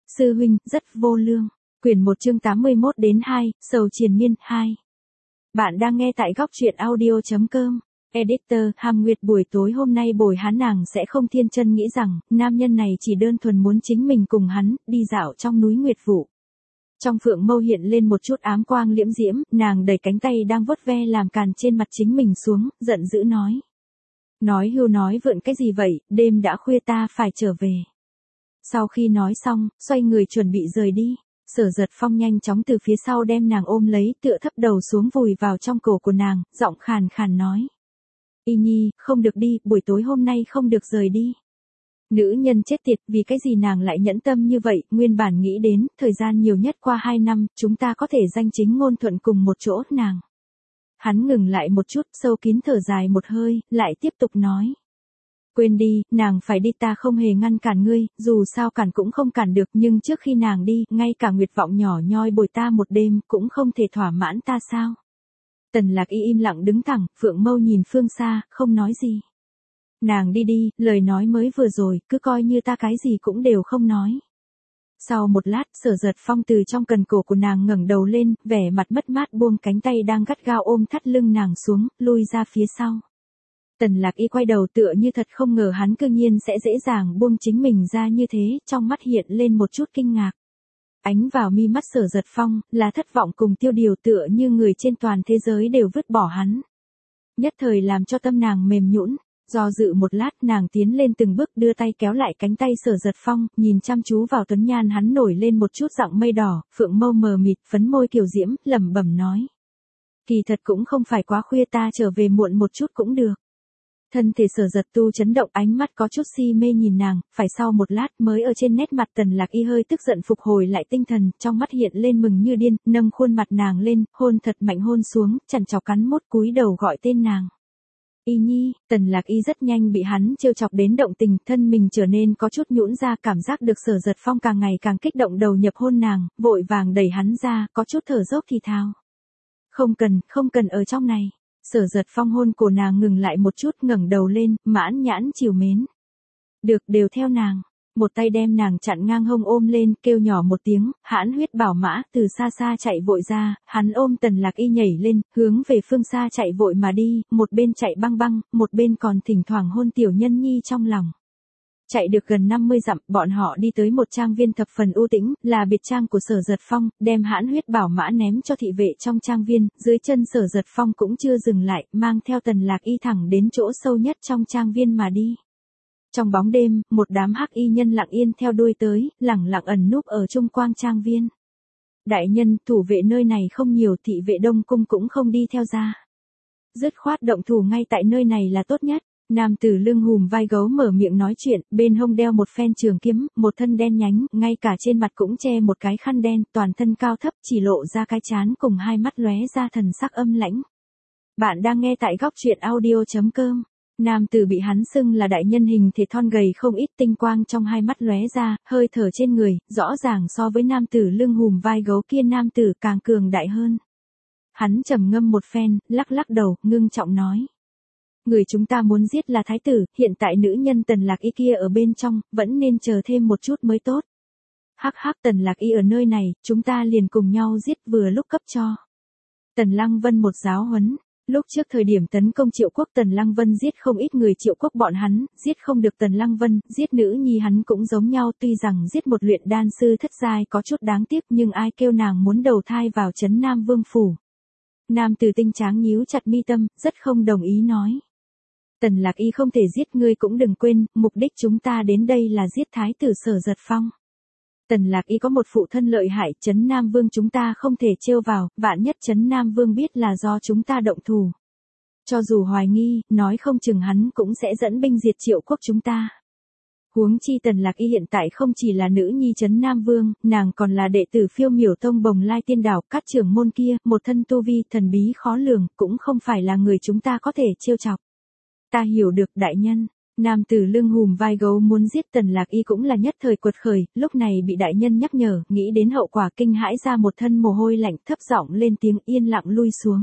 Sư huynh, rất vô lương. Quyển 1 chương 81 đến 2, sầu triền miên 2. Bạn đang nghe tại góc truyện audio.com. Editor, Hàm Nguyệt buổi tối hôm nay bồi hắn nàng sẽ không thiên chân nghĩ rằng, nam nhân này chỉ đơn thuần muốn chính mình cùng hắn, đi dạo trong núi Nguyệt Vũ. Trong phượng mâu hiện lên một chút ám quang liễm diễm, nàng đẩy cánh tay đang vuốt ve làm càn trên mặt chính mình xuống, giận dữ nói. Nói hưu nói vượn cái gì vậy, đêm đã khuya ta phải trở về. Sau khi nói xong, xoay người chuẩn bị rời đi. Sở Giật Phong nhanh chóng từ phía sau đem nàng ôm lấy, tựa thấp đầu xuống vùi vào trong cổ của nàng, giọng khàn khàn nói. Y Nhi, không được đi, buổi tối hôm nay không được rời đi. Nữ nhân chết tiệt, vì cái gì nàng lại nhẫn tâm như vậy, nguyên bản nghĩ đến, thời gian nhiều nhất qua 2 năm, chúng ta có thể danh chính ngôn thuận cùng một chỗ, nàng. Hắn ngừng lại một chút, sâu kín thở dài một hơi, lại tiếp tục nói. Quên đi, nàng phải đi ta không hề ngăn cản ngươi, dù sao cản cũng không cản được nhưng trước khi nàng đi, ngay cả nguyệt vọng nhỏ nhoi bồi ta một đêm cũng không thể thỏa mãn ta sao. Tần Lạc Y im lặng đứng thẳng, phượng mâu nhìn phương xa, không nói gì. Nàng đi đi, lời nói mới vừa rồi, cứ coi như ta cái gì cũng đều không nói. Sau một lát, Sở Giật Phong từ trong cần cổ của nàng ngẩng đầu lên, vẻ mặt mất mát buông cánh tay đang gắt gao ôm thắt lưng nàng xuống, lui ra phía sau. Tần Lạc Y quay đầu tựa như thật không ngờ hắn cư nhiên sẽ dễ dàng buông chính mình ra như thế, trong mắt hiện lên một chút kinh ngạc. Ánh vào mi mắt Sở Giật Phong, là thất vọng cùng tiêu điều tựa như người trên toàn thế giới đều vứt bỏ hắn. Nhất thời làm cho tâm nàng mềm nhũn, do dự một lát nàng tiến lên từng bước đưa tay kéo lại cánh tay Sở Giật Phong, nhìn chăm chú vào tuấn nhan hắn nổi lên một chút giọng mây đỏ, phượng mâu mờ mịt, phấn môi kiều diễm, lẩm bẩm nói. Kỳ thật cũng không phải quá khuya ta trở về muộn một chút cũng được. Thân thể Sở Giật tu chấn động ánh mắt có chút si mê nhìn nàng, phải sau một lát mới ở trên nét mặt Tần Lạc Y hơi tức giận phục hồi lại tinh thần, trong mắt hiện lên mừng như điên, nâng khuôn mặt nàng lên, hôn thật mạnh hôn xuống, chằn chọc cắn mốt cúi đầu gọi tên nàng. Y Nhi, Tần Lạc Y rất nhanh bị hắn trêu chọc đến động tình, thân mình trở nên có chút nhũn ra, cảm giác được Sở Giật Phong càng ngày càng kích động đầu nhập hôn nàng, vội vàng đẩy hắn ra, có chút thở dốc thì thào. Không cần ở trong này. Sở Giật Phong hôn cổ nàng ngừng lại một chút, ngẩng đầu lên, mãn nhãn trìu mến. Được, đều theo nàng. Một tay đem nàng chặn ngang hông ôm lên, kêu nhỏ một tiếng, hãn huyết bảo mã, từ xa xa chạy vội ra, hắn ôm Tần Lạc Y nhảy lên, hướng về phương xa chạy vội mà đi, một bên chạy băng băng, một bên còn thỉnh thoảng hôn tiểu nhân nhi trong lòng. Chạy được gần 50 dặm, bọn họ đi tới một trang viên thập phần u tĩnh, là biệt trang của Sở Giật Phong, đem hãn huyết bảo mã ném cho thị vệ trong trang viên, dưới chân Sở Giật Phong cũng chưa dừng lại, mang theo Tần Lạc Y thẳng đến chỗ sâu nhất trong trang viên mà đi. Trong bóng đêm, một đám hắc y nhân lặng yên theo đuôi tới, lẳng lặng ẩn núp ở trung quang trang viên. Đại nhân, thủ vệ nơi này không nhiều, thị vệ Đông Cung cũng không đi theo ra. Dứt khoát động thủ ngay tại nơi này là tốt nhất. Nam tử lưng hùm vai gấu mở miệng nói chuyện, bên hông đeo một phen trường kiếm, một thân đen nhánh, ngay cả trên mặt cũng che một cái khăn đen, toàn thân cao thấp chỉ lộ ra cái trán cùng hai mắt lóe ra thần sắc âm lãnh. Bạn đang nghe tại góc truyện audio.com. Nam tử bị hắn xưng là đại nhân hình thể thon gầy không ít tinh quang trong hai mắt lóe ra, hơi thở trên người, rõ ràng so với nam tử lưng hùm vai gấu kia nam tử càng cường đại hơn. Hắn trầm ngâm một phen, lắc lắc đầu, ngưng trọng nói. Người chúng ta muốn giết là thái tử, hiện tại nữ nhân Tần Lạc Y kia ở bên trong, vẫn nên chờ thêm một chút mới tốt. Hắc hắc, Tần Lạc Y ở nơi này, chúng ta liền cùng nhau giết vừa lúc cấp cho. Tần Lăng Vân một giáo huấn, lúc trước thời điểm tấn công Triệu Quốc Tần Lăng Vân giết không ít người Triệu Quốc bọn hắn, giết không được Tần Lăng Vân, giết nữ nhi hắn cũng giống nhau, tuy rằng giết một luyện đan sư thất giai có chút đáng tiếc nhưng ai kêu nàng muốn đầu thai vào trấn Nam Vương phủ. Nam tử tinh tráng nhíu chặt mi tâm, rất không đồng ý nói. Tần Lạc Y không thể giết ngươi cũng đừng quên, mục đích chúng ta đến đây là giết thái tử Sở Giật Phong. Tần Lạc Y có một phụ thân lợi hại, trấn Nam Vương chúng ta không thể trêu vào, vạn nhất trấn Nam Vương biết là do chúng ta động thủ. Cho dù hoài nghi, nói không chừng hắn cũng sẽ dẫn binh diệt Triệu Quốc chúng ta. Huống chi Tần Lạc Y hiện tại không chỉ là nữ nhi trấn Nam Vương, nàng còn là đệ tử Phiêu Miểu Tông Bồng Lai Tiên Đảo, các trưởng môn kia, một thân tu vi thần bí khó lường, cũng không phải là người chúng ta có thể trêu chọc. Ta hiểu được đại nhân. Nam tử lưng hùm vai gấu muốn giết Tần Lạc Y cũng là nhất thời quật khởi, lúc này bị đại nhân nhắc nhở, nghĩ đến hậu quả kinh hãi ra một thân mồ hôi lạnh, thấp giọng lên tiếng yên lặng lui xuống.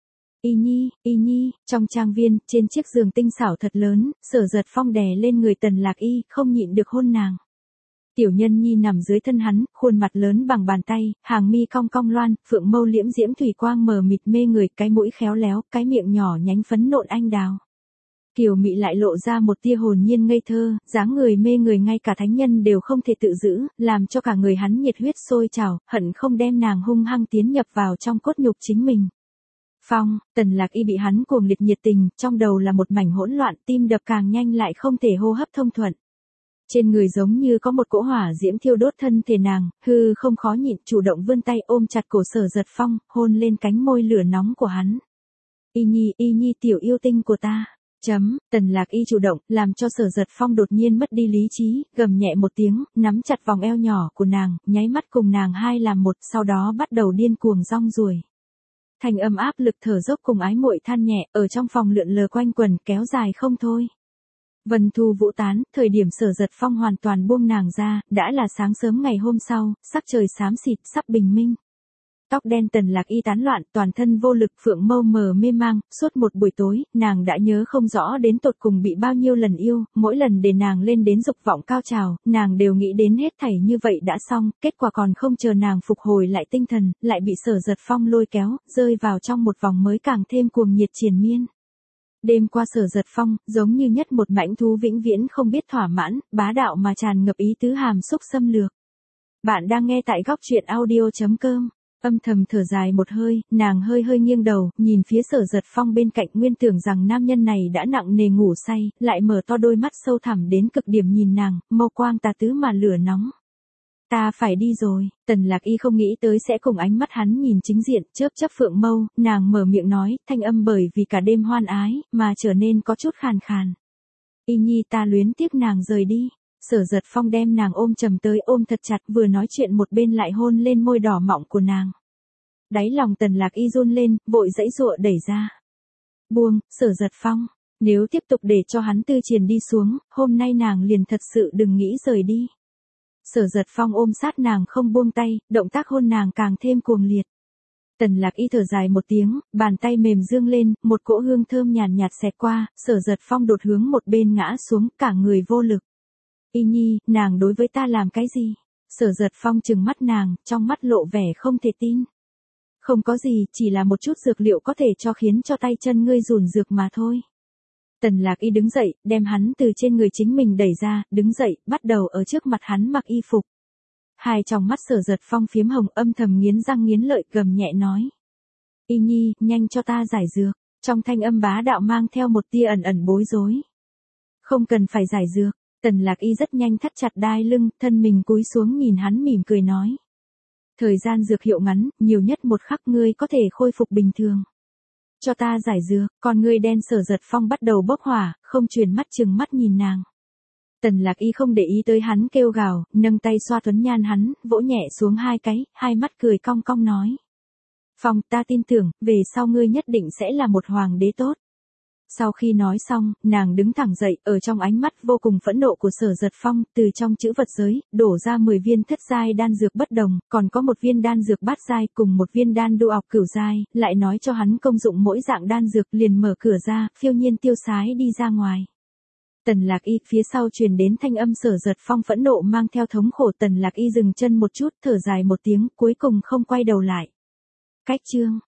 Y Nhi, trong trang viên, trên chiếc giường tinh xảo thật lớn, Sở Giật Phong đè lên người Tần Lạc Y, không nhịn được hôn nàng. Tiểu Nhân Nhi nằm dưới thân hắn, khuôn mặt lớn bằng bàn tay, hàng mi cong cong loan, phượng mâu liễm diễm thủy quang mờ mịt mê người, cái mũi khéo léo, cái miệng nhỏ nhánh phấn nộn anh đào. Kiều Mị lại lộ ra một tia hồn nhiên ngây thơ, dáng người mê người ngay cả thánh nhân đều không thể tự giữ, làm cho cả người hắn nhiệt huyết sôi trào, hận không đem nàng hung hăng tiến nhập vào trong cốt nhục chính mình. Phong, Tần Lạc Y bị hắn cuồng liệt nhiệt tình, trong đầu là một mảnh hỗn loạn, tim đập càng nhanh lại không thể hô hấp thông thuận. Trên người giống như có một cỗ hỏa diễm thiêu đốt thân thể nàng, hư không khó nhịn, chủ động vươn tay ôm chặt cổ Sở Giật Phong, hôn lên cánh môi lửa nóng của hắn. Y Nhi tiểu yêu tinh của ta. Tần Lạc Y chủ động, làm cho Sở Giật Phong đột nhiên mất đi lý trí, gầm nhẹ một tiếng, nắm chặt vòng eo nhỏ của nàng, nháy mắt cùng nàng hai làm một, sau đó bắt đầu điên cuồng rong ruổi. Thanh âm áp lực thở dốc cùng ái muội than nhẹ, ở trong phòng lượn lờ quanh quần, kéo dài không thôi. Vân thu vũ tán, thời điểm Sở Giật Phong hoàn toàn buông nàng ra, đã là sáng sớm ngày hôm sau, sắc trời xám xịt, sắp bình minh. Tóc đen Tần Lạc Y tán loạn, toàn thân vô lực, phượng mâu mờ mê mang, suốt một buổi tối, nàng đã nhớ không rõ đến tột cùng bị bao nhiêu lần yêu, mỗi lần để nàng lên đến dục vọng cao trào, nàng đều nghĩ đến hết thảy như vậy đã xong, kết quả còn không chờ nàng phục hồi lại tinh thần, lại bị Sở Giật Phong lôi kéo, rơi vào trong một vòng mới càng thêm cuồng nhiệt triền miên. Đêm qua Sở Giật Phong, giống như nhất một mãnh thú vĩnh viễn không biết thỏa mãn, bá đạo mà tràn ngập ý tứ hàm xúc xâm lược. Bạn đang nghe tại góc truyện audio.com. Âm thầm thở dài một hơi, nàng hơi hơi nghiêng đầu, nhìn phía Sở Giật Phong bên cạnh, nguyên tưởng rằng nam nhân này đã nặng nề ngủ say, lại mở to đôi mắt sâu thẳm đến cực điểm nhìn nàng, mâu quang tà tứ mà lửa nóng. Ta phải đi rồi, Tần Lạc Y không nghĩ tới sẽ cùng ánh mắt hắn nhìn chính diện, chớp chớp phượng mâu, nàng mở miệng nói, thanh âm bởi vì cả đêm hoan ái, mà trở nên có chút khàn khàn. Y Nhi ta luyến tiếc nàng rời đi. Sở Giật Phong đem nàng ôm chầm tới ôm thật chặt, vừa nói chuyện một bên lại hôn lên môi đỏ mọng của nàng. Đáy lòng Tần Lạc Y run lên, vội giãy giụa đẩy ra. Buông, Sở Giật Phong, nếu tiếp tục để cho hắn tư triền đi xuống, hôm nay nàng liền thật sự đừng nghĩ rời đi. Sở Giật Phong ôm sát nàng không buông tay, động tác hôn nàng càng thêm cuồng liệt. Tần Lạc Y thở dài một tiếng, bàn tay mềm dương lên, một cỗ hương thơm nhàn nhạt xẹt qua, Sở Giật Phong đột hướng một bên ngã xuống, cả người vô lực. Y Nhi, nàng đối với ta làm cái gì? Sở Giật Phong trừng mắt nàng, trong mắt lộ vẻ không thể tin. Không có gì, chỉ là một chút dược liệu có thể cho khiến cho tay chân ngươi rùn rược mà thôi. Tần Lạc Y đứng dậy, đem hắn từ trên người chính mình đẩy ra, đứng dậy, bắt đầu ở trước mặt hắn mặc y phục. Hai tròng mắt Sở Giật Phong phiếm hồng, âm thầm nghiến răng nghiến lợi, gầm nhẹ nói. Y Nhi, nhanh cho ta giải dược. Trong thanh âm bá đạo mang theo một tia ẩn ẩn bối rối. Không cần phải giải dược. Tần Lạc Y rất nhanh thắt chặt đai lưng, thân mình cúi xuống nhìn hắn mỉm cười nói. Thời gian dược hiệu ngắn, nhiều nhất một khắc ngươi có thể khôi phục bình thường. Cho ta giải dược, con ngươi đen Sở Giật Phong bắt đầu bốc hỏa, không chuyển mắt chừng mắt nhìn nàng. Tần Lạc Y không để ý tới hắn kêu gào, nâng tay xoa tuấn nhan hắn, vỗ nhẹ xuống hai cái, hai mắt cười cong cong nói. Phong, ta tin tưởng, về sau ngươi nhất định sẽ là một hoàng đế tốt. Sau khi nói xong, nàng đứng thẳng dậy, ở trong ánh mắt vô cùng phẫn nộ của Sở Giật Phong, từ trong chữ vật giới, đổ ra 10 viên thất giai đan dược bất đồng, còn có một viên đan dược bát giai cùng một viên đan đu ọc cửu giai, lại nói cho hắn công dụng mỗi dạng đan dược, liền mở cửa ra, phiêu nhiên tiêu sái đi ra ngoài. Tần Lạc Y, phía sau truyền đến thanh âm Sở Giật Phong phẫn nộ mang theo thống khổ. Tần Lạc Y dừng chân một chút, thở dài một tiếng, cuối cùng không quay đầu lại. Cách chương